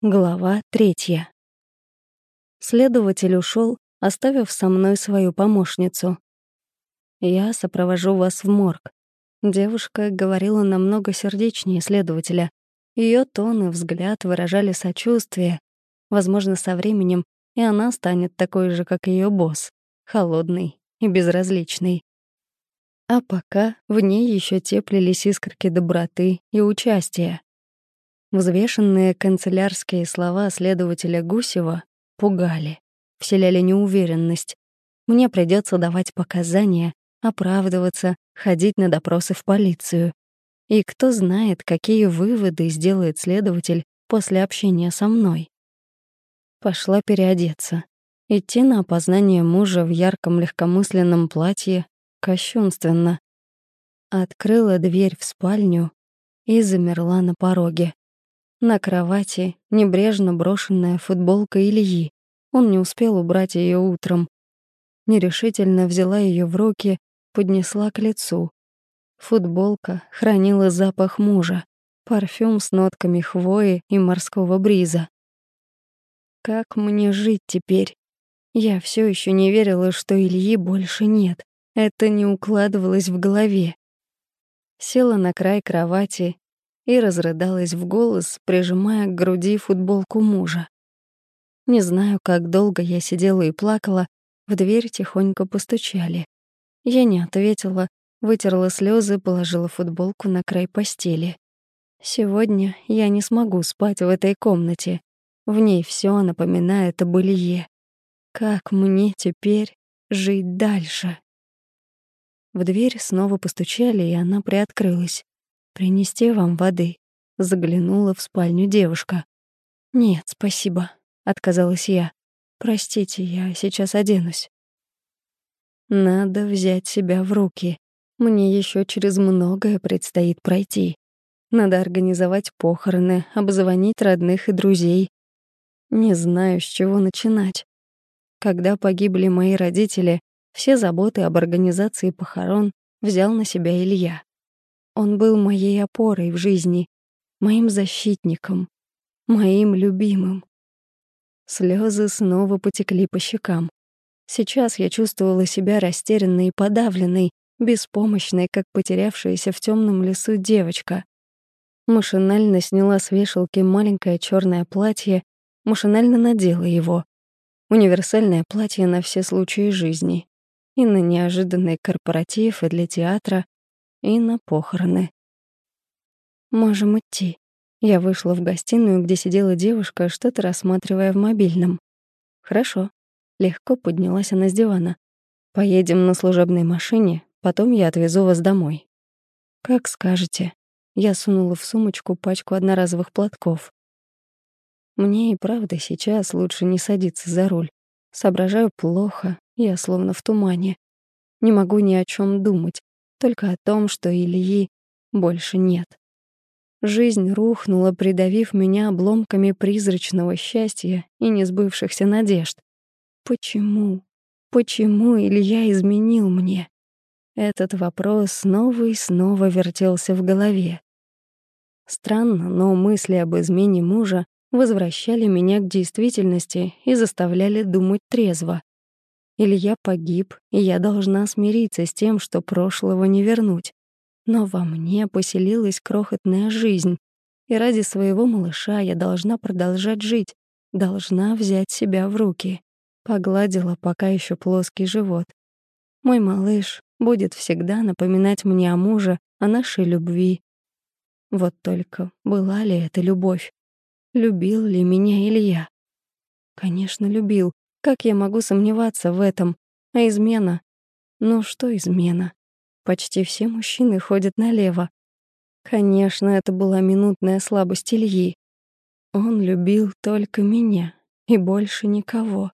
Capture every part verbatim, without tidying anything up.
Глава третья. Следователь ушел, оставив со мной свою помощницу. «Я сопровожу вас в морг». Девушка говорила намного сердечнее следователя. Ее тон и взгляд выражали сочувствие. Возможно, со временем и она станет такой же, как ее босс, холодный и безразличный. А пока в ней еще теплились искорки доброты и участия. Взвешенные канцелярские слова следователя Гусева пугали, вселяли неуверенность. Мне придется давать показания, оправдываться, ходить на допросы в полицию. И кто знает, какие выводы сделает следователь после общения со мной. Пошла переодеться. Идти на опознание мужа в ярком легкомысленном платье кощунственно. Открыла дверь в спальню и замерла на пороге. На кровати небрежно брошенная футболка Ильи. Он не успел убрать ее утром. Нерешительно взяла ее в руки, поднесла к лицу. Футболка хранила запах мужа, парфюм с нотками хвои и морского бриза. Как мне жить теперь? Я все еще не верила, что Ильи больше нет. Это не укладывалось в голове. Села на край кровати и разрыдалась в голос, прижимая к груди футболку мужа. Не знаю, как долго я сидела и плакала, в дверь тихонько постучали. Я не ответила, вытерла слезы, положила футболку на край постели. Сегодня я не смогу спать в этой комнате. В ней все напоминает об Илье. Как мне теперь жить дальше? В дверь снова постучали, и она приоткрылась. «Принести вам воды?» — заглянула в спальню девушка. «Нет, спасибо», — отказалась я. «Простите, я сейчас оденусь». Надо взять себя в руки. Мне еще через многое предстоит пройти. Надо организовать похороны, обзвонить родных и друзей. Не знаю, с чего начинать. Когда погибли мои родители, все заботы об организации похорон взял на себя Илья. Он был моей опорой в жизни, моим защитником, моим любимым. Слезы снова потекли по щекам. Сейчас я чувствовала себя растерянной и подавленной, беспомощной, как потерявшаяся в темном лесу девочка. Машинально сняла с вешалки маленькое черное платье, машинально надела его. Универсальное платье на все случаи жизни. И на неожиданный корпоратив, и для театра, и на похороны. «Можем идти». Я вышла в гостиную, где сидела девушка, что-то рассматривая в мобильном. «Хорошо». Легко поднялась она с дивана. «Поедем на служебной машине, потом я отвезу вас домой». «Как скажете». Я сунула в сумочку пачку одноразовых платков. Мне и правда сейчас лучше не садиться за руль. Соображаю плохо, я словно в тумане. Не могу ни о чем думать, только о том, что Ильи больше нет. Жизнь рухнула, придавив меня обломками призрачного счастья и несбывшихся надежд. Почему? Почему Илья изменил мне? Этот вопрос снова и снова вертелся в голове. Странно, но мысли об измене мужа возвращали меня к действительности и заставляли думать трезво. Илья погиб, и я должна смириться с тем, что прошлого не вернуть. Но во мне поселилась крохотная жизнь, и ради своего малыша я должна продолжать жить, должна взять себя в руки. Погладила пока еще плоский живот. Мой малыш будет всегда напоминать мне о муже, о нашей любви. Вот только была ли это любовь? Любил ли меня Илья? Конечно, любил. Как я могу сомневаться в этом? А измена? Ну что измена? Почти все мужчины ходят налево. Конечно, это была минутная слабость Ильи. Он любил только меня и больше никого.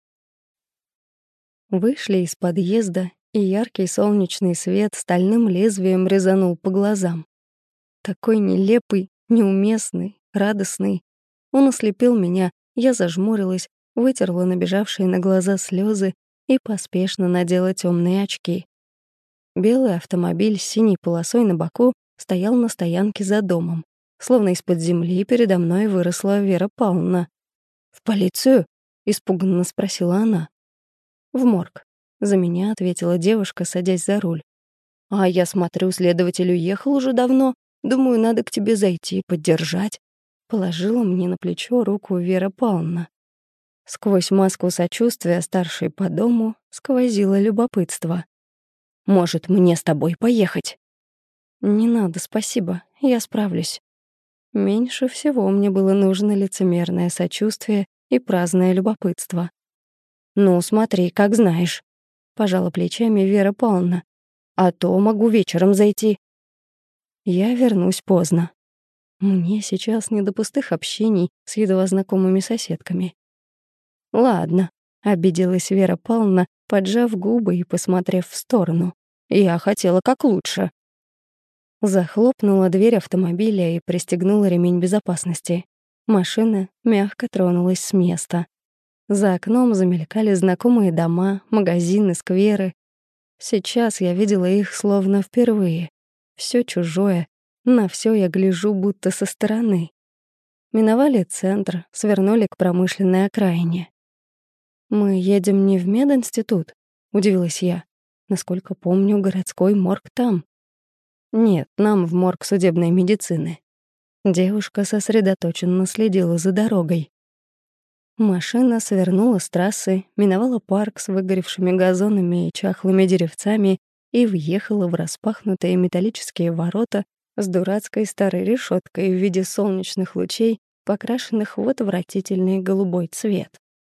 Вышли из подъезда, и яркий солнечный свет стальным лезвием резанул по глазам. Такой нелепый, неуместный, радостный. Он ослепил меня, я зажмурилась, вытерла набежавшие на глаза слезы и поспешно надела темные очки. Белый автомобиль с синей полосой на боку стоял на стоянке за домом. Словно из-под земли передо мной выросла Вера Павловна, «В полицию?» — испуганно спросила она. «В морг», — за меня ответила девушка, садясь за руль. «А я смотрю, следователь уехал уже давно. Думаю, надо к тебе зайти, поддержать». Положила мне на плечо руку Вера Павловна. Сквозь маску сочувствия старшей по дому сквозило любопытство. «Может, мне с тобой поехать?» «Не надо, спасибо, я справлюсь». Меньше всего мне было нужно лицемерное сочувствие и праздное любопытство. «Ну, смотри, как знаешь», — пожала плечами Вера Павловна. «А то могу вечером зайти». Я вернусь поздно. Мне сейчас не до пустых общений с едва знакомыми соседками. «Ладно», — обиделась Вера Павловна, поджав губы и посмотрев в сторону. «Я хотела как лучше». Захлопнула дверь автомобиля и пристегнула ремень безопасности. Машина мягко тронулась с места. За окном замелькали знакомые дома, магазины, скверы. Сейчас я видела их словно впервые. Всё чужое, на всё я гляжу будто со стороны. Миновали центр, свернули к промышленной окраине. «Мы едем не в мединститут?» — удивилась я. «Насколько помню, городской морг там». «Нет, нам в морг судебной медицины». Девушка сосредоточенно следила за дорогой. Машина свернула с трассы, миновала парк с выгоревшими газонами и чахлыми деревцами и въехала в распахнутые металлические ворота с дурацкой старой решеткой в виде солнечных лучей, покрашенных в отвратительный голубой цвет.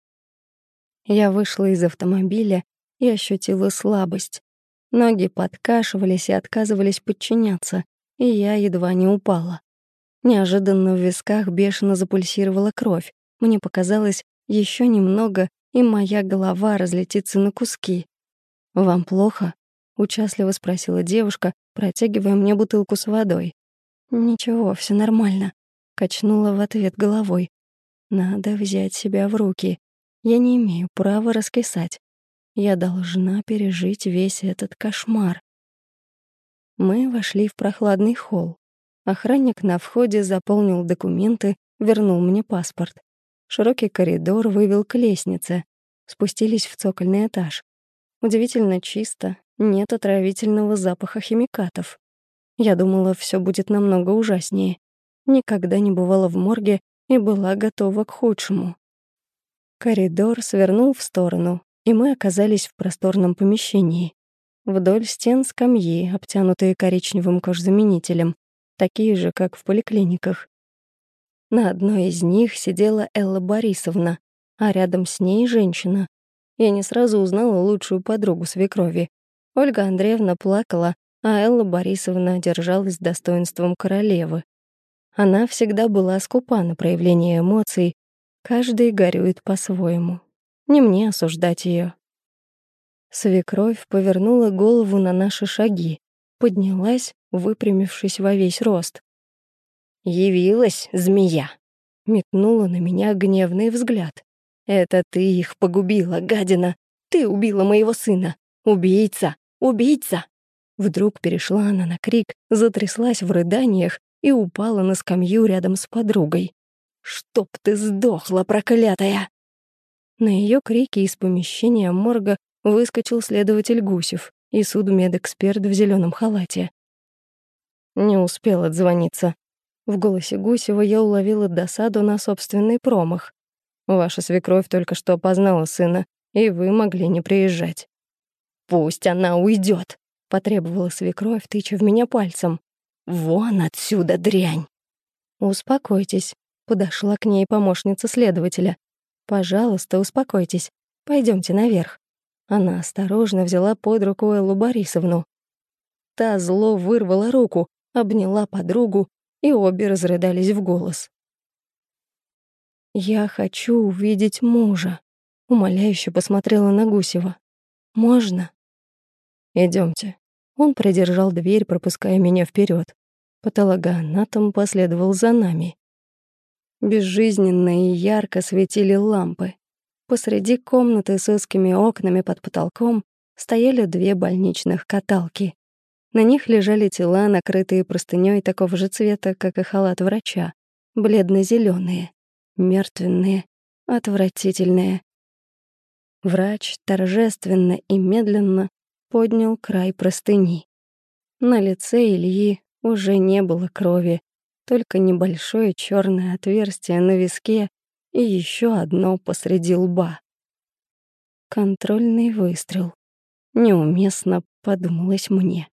Я вышла из автомобиля и ощутила слабость. Ноги подкашивались и отказывались подчиняться, и я едва не упала. Неожиданно в висках бешено запульсировала кровь. Мне показалось, еще немного, и моя голова разлетится на куски. «Вам плохо?» — участливо спросила девушка, протягивая мне бутылку с водой. «Ничего, все нормально», — качнула в ответ головой. «Надо взять себя в руки. Я не имею права раскисать. Я должна пережить весь этот кошмар». Мы вошли в прохладный холл. Охранник на входе заполнил документы, вернул мне паспорт. Широкий коридор вывел к лестнице. Спустились в цокольный этаж. Удивительно чисто, нет отравительного запаха химикатов. Я думала, все будет намного ужаснее. Никогда не бывала в морге и была готова к худшему. Коридор свернул в сторону, и мы оказались в просторном помещении. Вдоль стен скамьи, обтянутые коричневым кожзаменителем, такие же, как в поликлиниках. На одной из них сидела Элла Борисовна, а рядом с ней женщина. Я не сразу узнала лучшую подругу свекрови. Ольга Андреевна плакала, а Элла Борисовна держалась с достоинством королевы. Она всегда была скупа на проявление эмоций, каждый горюет по-своему. Не мне осуждать ее. Свекровь повернула голову на наши шаги, поднялась, выпрямившись во весь рост. «Явилась, змея!» — метнула на меня гневный взгляд. «Это ты их погубила, гадина! Ты убила моего сына! Убийца! Убийца!» Вдруг перешла она на крик, затряслась в рыданиях и упала на скамью рядом с подругой. «Чтоб ты сдохла, проклятая!» На ее крики из помещения морга выскочил следователь Гусев и судмедэксперт в зеленом халате. Не успел отзвониться. В голосе Гусева я уловила досаду на собственный промах. Ваша свекровь только что опознала сына, и вы могли не приезжать. «Пусть она уйдет, потребовала свекровь, тыча в меня пальцем. «Вон отсюда, дрянь!» «Успокойтесь», — подошла к ней помощница следователя. «Пожалуйста, успокойтесь. Пойдемте наверх». Она осторожно взяла под руку Эллу Борисовну. Та зло вырвала руку, обняла подругу, и обе разрыдались в голос. «Я хочу увидеть мужа», — умоляюще посмотрела на Гусева. «Можно?» Идемте. Он придержал дверь, пропуская меня вперед. Патологоанатом последовал за нами. Безжизненно и ярко светили лампы. Посреди комнаты с узкими окнами под потолком стояли две больничных каталки. На них лежали тела, накрытые простынёй такого же цвета, как и халат врача, бледно-зелёные, мертвенные. отвратительные. Врач торжественно и медленно поднял край простыни. На лице Ильи уже не было крови, только небольшое черное отверстие на виске и еще одно посреди лба. Контрольный выстрел. Неуместно подумалось мне.